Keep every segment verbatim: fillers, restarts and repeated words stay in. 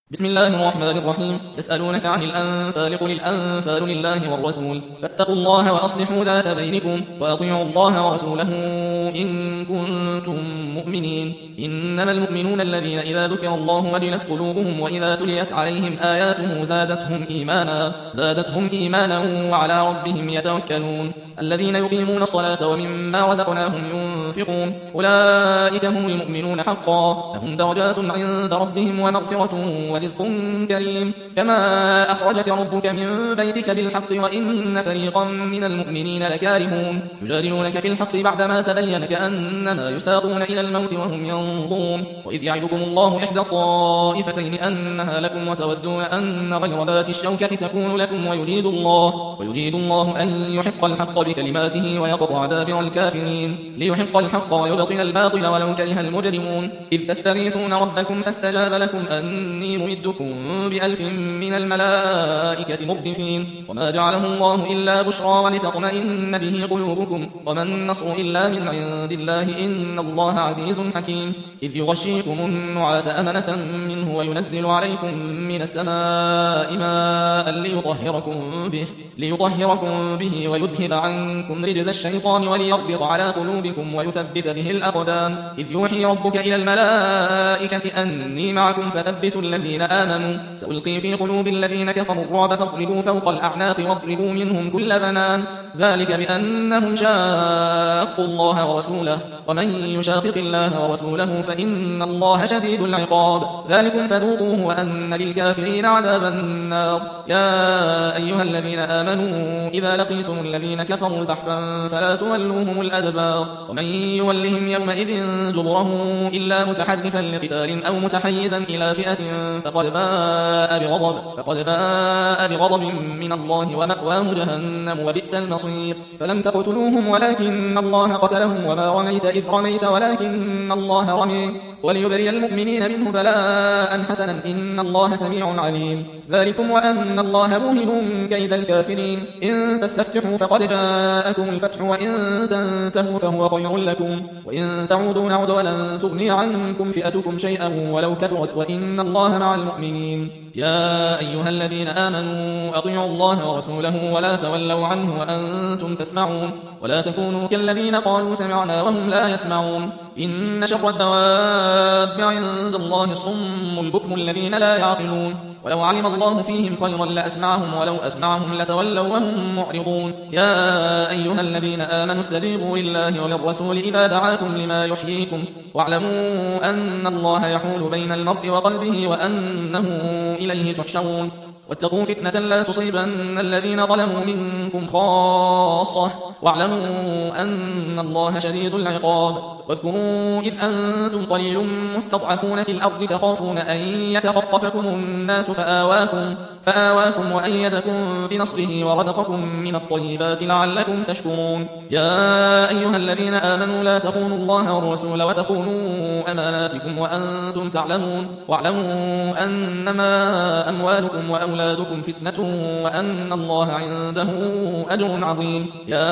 بسم الله الرحمن الرحيم. يسألونك عن الأنفال قل الأنفال لله والرسول فاتقوا الله وأصلحوا ذات بينكم وأطيعوا الله ورسوله إن كنتم مؤمنين. إنما المؤمنون الذين إذا ذكر الله وجلت قلوبهم وإذا تليت عليهم آياته زادتهم إيمانا زادتهم إيمانا وعلى ربهم يتوكلون. الذين يقيمون الصلاة ومما رزقناهم ينفقون أولئك هم المؤمنون حقا لهم درجات عند ربهم ومغفرة ورزق كريم. كما أخرجك ربك من بيتك بالحق وإن فريقا من المؤمنين لكارهون يجادلونك في الحق بعدما تبين كأنما يساقون إلى الموت وهم ينظرون. وإذ يعدكم الله إحدى الطائفتين أنها لكم وتودون أن غير ذات الشوكة تكون لكم ويريد الله ويريد الله أن يحق الحق بكلماته ويقطع دابر الكافرين ليحق الحق ويبطل الباطل ولو كره المجرمون. إذ تستغيثون ربكم فاستجاب لكم أني ممدكم بألف من الملائكة مردفين. وما جعله الله إلا بشرى ولتطمئن به قلوبكم وما النصر إلا من عند الله إن الله عزيز حكيم. إذ يغشيكم النعاس أمنة منه وينزل عليكم من السماء ماء ليطهركم به ليطهركم به ويذهب عنكم رجز الشيطان وليربط على قلوبكم ويثبت به الأقدام. إذ يوحي ربك إلى الملائكة أني معكم فثبتوا الذين آمنوا سألقي في قلوب الذين كفروا الرعب فاضربوا فوق الأعناق واضربوا منهم كل بنان ذلك بأنهم شاقوا الله ورسوله ومن يشاقق الله ورسوله فإن الله شديد العقاب. ذلكم فذوقوه وأن للكافرين عذاب النار. يا أيها الذين آمنوا إذا لقيتم الذين كفروا زحفا فلا تولوهم الأدبار ومن يولهم يومئذ دبره إلا متحرفا لقتال أو متحيزا إلى فئة فقد باء بغضب فقد باء بغضب من الله ومأواه جهنم وبئس المصير. فلم تقتلوهم ولكن الله قتلهم وما رميت إذ رميت ولكن الله رمي وليبري المؤمنين منه بلاء حسنا إن الله سميع عليم. ذلكم وأن الله موهن كيد الكافرين. إن تستفتحوا فقد جاءكم الفتح وإن تنتهوا فهو خير لكم وإن تعودوا نعد ولن تغني عنكم فئتكم شيئا ولو كثرت وإن الله مع المؤمنين. يا أيها الذين آمنوا أطيعوا الله ورسوله ولا تولوا عنه وأنتم تسمعون ولا تكونوا كالذين قالوا سمعنا وهم لا يسمعون. إن شر الدواب عند الله الصم البكم الذين لا يعقلون ولو علم الله فيهم خيرا لأسمعهم ولو أسمعهم لتولوا وهم معرضون. يا أيها الذين آمنوا استجيبوا لله وللرسول إذا دعاكم لما يحييكم واعلموا أن الله يحول بين المرء وقلبه وأنه إليه تحشرون. واتقوا فتنة لا تصيبن الذين ظلموا منكم خاصة واعلموا أن الله شديد العقاب. واذكروا إذ أنتم قليل مستضعفون في الأرض تخافون أن يتخطفكم الناس فآواكم, فآواكم وأيدكم بنصره ورزقكم من الطيبات لعلكم تشكرون. يا أيها الذين آمنوا لا تخونوا الله والرسول وتخونوا أماناتكم وأنتم تعلمون واعلموا أنما أموالكم وأولادكم فتنة وأن الله عنده أجر عظيم.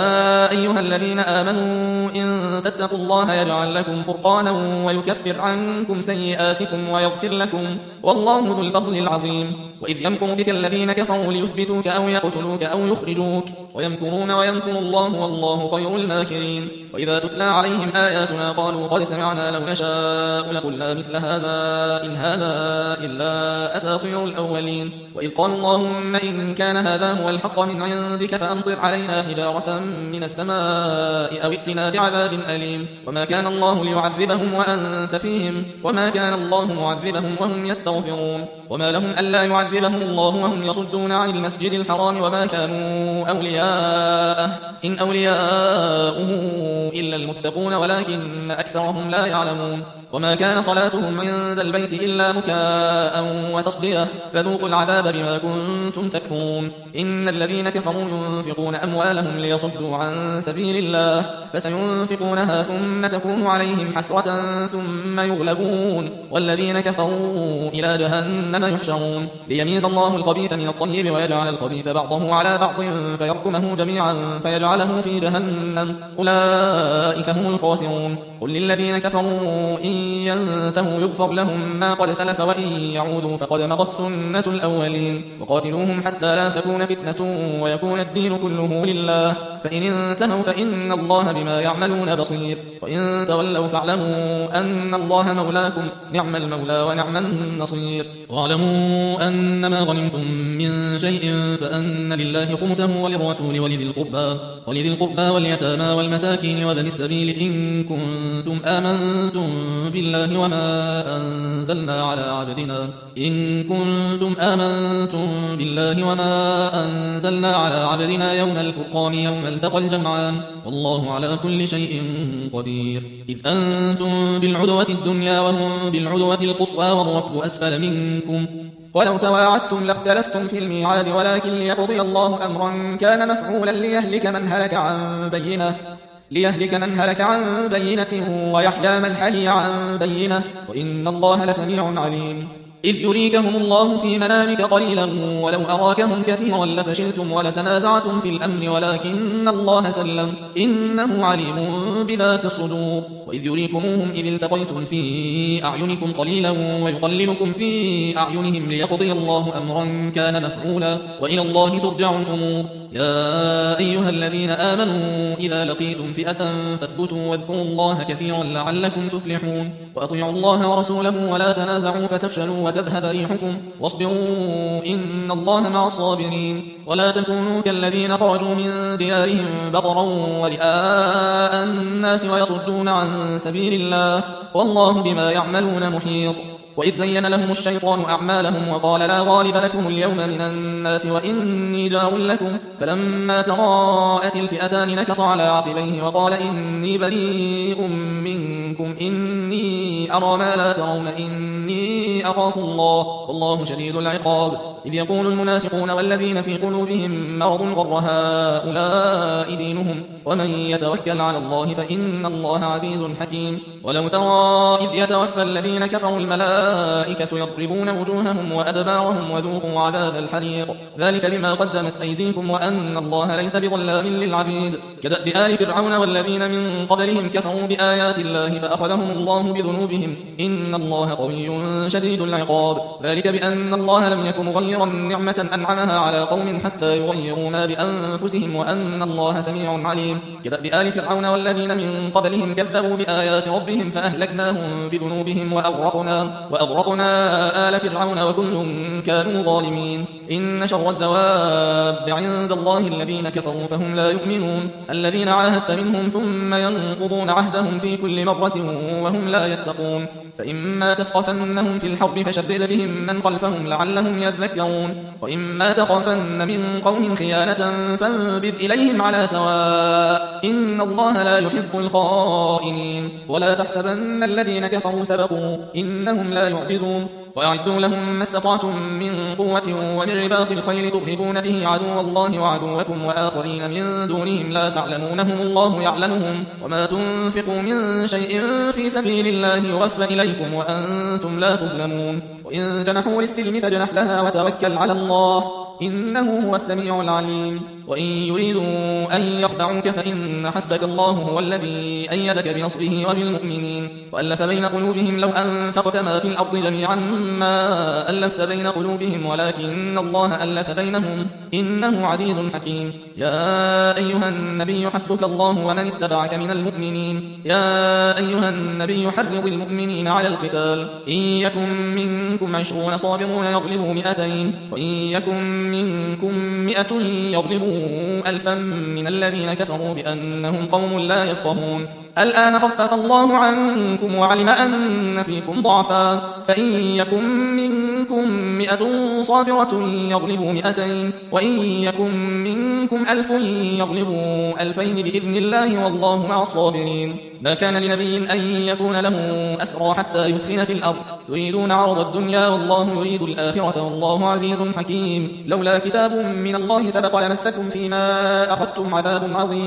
يا أيها الذين آمنوا إن تتقوا الله يجعل لكم فرقانا ويكفر عنكم سيئاتكم ويغفر لكم والله ذو الفضل العظيم. وإذ يمكر بك الذين كفروا ليثبتوك أو يقتلوك أو يخرجوك ويمكرون ويمكر الله والله خير الماكرين. وإذا تتلى عليهم آياتنا قالوا قد سمعنا لو نشاء لقلنا مثل هذا إن هذا إلا أساطير الأولين. وإذ قالوا اللهم إن كان هذا هو الحق من عندك فأمطر علينا حجارة من السماء أو ائتنا بعذاب أليم. وما كان الله ليعذبهم وأنت فيهم وما كان الله معذبهم وهم يستغفرون. وما لهم ألا يعذبهم الله وهم يصدون عن المسجد الحرام وما كانوا أولياءه إن أولياؤه إلا المتقون ولكن أكثرهم لا يعلمون. وما كان صلاتهم عند البيت إلا مكاء وتصدية فذوقوا العذاب بما كنتم تكفرون. إن الذين كفروا ينفقون أموالهم ليصدوا عن سبيل الله فسينفقونها ثم تكون عليهم حسرة ثم يغلبون والذين كفروا إلى جهنم يحشرون. ليميز الله الخبيث من الطيب ويجعل الخبيث بعضه على بعض فيركمه جميعا فيجعله في جهنم أولئك هم الخاسرون. قل للذين كفروا إن ينتهوا يغفر لهم ما قد سلف وإن يعودوا فقد مضت سنة الأولين وقاتلوهم حتى لا تكون فتنة ويكون الدين كله لله فإن انتهوا فإن الله بما يعملون بصير وإن تولوا فاعلموا أن الله مولاكم نعم المولى ونعم النصير واعلموا أنما غنمتم من شيء فأن لله خمسه وللرسول ولذي القربى ولذي القربى واليتامى والمساكين وابن السبيل إن كنتم آمنتم بالله وما أنزلنا على عبدنا إن كنتم آمنتم بالله وما أنزلنا على عبدنا يوم الفرقان يوم التقى الجمعان والله على كل شيء قدير إذ أنتم بالعدوة الدنيا وهم بالعدوة القصوى والركب أسفل منكم ولو تواعدتم لاختلفتم في الميعاد ولكن ليقضي الله أمرا كان مفعولا ليهلك من هلك عن بينه ليهلك من هلك عن بينة ويحيى من حي عن بينة وإن الله لسميع عليم إذ يريكهم الله في منامك قليلا ولو أراكهم كثيرا لفشلتم ولتنازعتم في الأمر ولكن الله سلم إنه عليم بذات الصدور وإذ يريكموهم إذ التقيتم في أعينكم قليلا ويقللكم في أعينهم ليقضي الله أمرا كان مفعولا وإلى الله ترجع الأمور يا أيها الذين آمنوا إذا لقيتم فئة فاثبتوا واذكروا الله كثيرا لعلكم تفلحون وأطيعوا الله ورسوله ولا تنازعوا فتفشلوا وتذهب ريحكم واصبروا إن الله مع الصابرين ولا تكونوا كالذين خرجوا من ديارهم بطرا ورئاء الناس ويصدون عن سبيل الله والله بما يعملون محيط وإذ زين لهم الشيطان أعمالهم وقال لا غالب لكم اليوم من الناس وإني جار لكم فلما تراءت الفئتان نكص على عقبيه وقال إني بريء منكم إني أرى ما لا ترون إني أخاف الله والله شديد العقاب إذ يقول المنافقون والذين في قلوبهم مرض غر هؤلاء دينهم ومن يتوكل على الله فإن الله عزيز حكيم ولو ترى إذ يتوفى الذين كفروا الملائكة يضربون وجوههم وأدبارهم وذوقوا عذاب الحريق ذلك بما قدمت أيديكم وأن الله ليس بظلام للعبيد كدأب آل فرعون والذين من قبلهم كفروا بآيات الله فأخذهم الله بذنوبهم إن الله قوي شديد العقاب ذلك بأن الله لم يكن مغيرا نعمة أنعمها على قوم حتى يغيروا ما بأنفسهم وأن الله سميع عليم كدأب آل فرعون والذين من قبلهم كذبوا بآيات ربهم فأهلكناهم بذنوبهم وأغرقنا وأغرقنا آل فرعون وكل كانوا ظالمين إن شر الدواب عند الله الذين كفروا فهم لا يؤمنون الذين عاهدت منهم ثم ينقضون عهدهم في كل مرة وهم لا يتقون فإما تثقفنهم في الحرب فشدد بهم من خلفهم لعلهم يذكرون وإما تخافن من قوم خيانة فانبذ إليهم على سواء إن الله لا يحب الخائنين ولا تحسبن الذين كفروا سبقوا إنهم لا يعجزون وأعدوا لهم ما استطعتم من قوة ومن رباط الخيل ترهبون به عدو الله وعدوكم وآخرين من دونهم لا تعلمونهم الله يعلمهم وما تنفقوا من شيء في سبيل الله يوفى إليكم وأنتم لا تظلمون وإن جنحوا للسلم فاجنح لها وتوكل على الله إنه هو السميع العليم وإن يريدوا أن يخدعوك فإن حسبك الله هو الذي أيدك بنصره وبالمؤمنين وألف بين قلوبهم لو أنفقت ما في الأرض جميعا ما ألفت بين قلوبهم ولكن الله ألف بينهم إنه عزيز حكيم يا أيها النبي حسبك الله ومن اتبعك من المؤمنين يا أيها النبي حرض المؤمنين على القتال إن يكن منكم عشرون صابرون يغلبوا مئتين وإن يكن منكم مئة يغلبوا ألفا من الذين كفروا بأنهم قوم لا يفقهون الآن خفف الله عنكم وعلم أن فيكم ضعفا فإن يكن منكم مئة صابرة يغلبوا مئتين وإن يكن منكم ألف يغلبوا ألفين بإذن الله والله مع الصابرين ما كان لنبي أن يكون له أسرى حتى يثخن في الأرض يريدون عرض الدنيا والله يريد الآخرة والله عزيز حكيم لولا كتاب من الله سبق لمسكم فيما أخذتم عذاب عظيم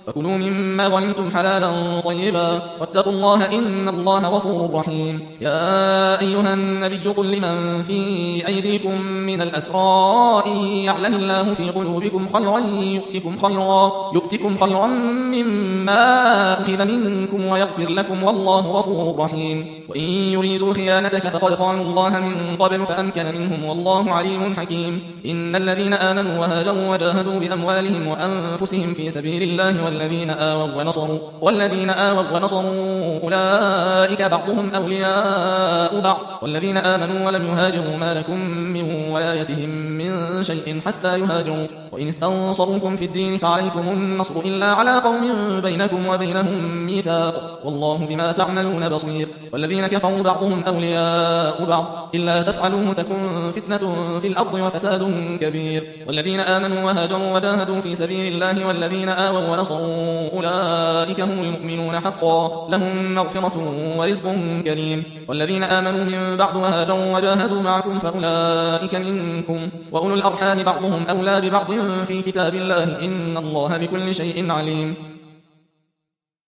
فكلوا مما غنمتم حلالا طيبا واتقوا الله إن الله غفور رحيم. يا أيها النبي قل لمن في أيديكم من الأسرى إن يعلم الله في قلوبكم خيرا يؤتكم خيرا, يؤتكم خيرا مما أخذ منكم ويغفر لكم والله غفور رحيم. وإن يريدوا خيانتك فقد خانوا الله من قبل فأمكن منهم والله عليم حكيم. إن الذين آمنوا وهاجروا وجاهدوا بأموالهم وأنفسهم في سبيل الله والذين آووا ونصروا, والذين آووا ونصروا أولئك بعضهم أولياء بعض والذين آمنوا ولم يهاجروا ما لكم من ولايتهم من شيء حتى يهاجروا وإن استنصروكم في الدين فعليكم النصر إلا على قوم بينكم وبينهم ميثاق والله بما تعملون بصير. والذين كفروا بعضهم أولياء بعض إلا تفعلوه تكن فتنة في الأرض وفساد كبير. والذين آمنوا وهاجروا وجاهدوا في سبيل الله والذين آووا ونصروا أولئك هم المؤمنون حقا لهم مغفرة ورزق كريم. والذين آمنوا من بعد وهاجروا وجاهدوا معكم فأولئك منكم وأولو الأرحام بعضهم أولى ببعض في كتاب الله إن الله بكل شيء عليم.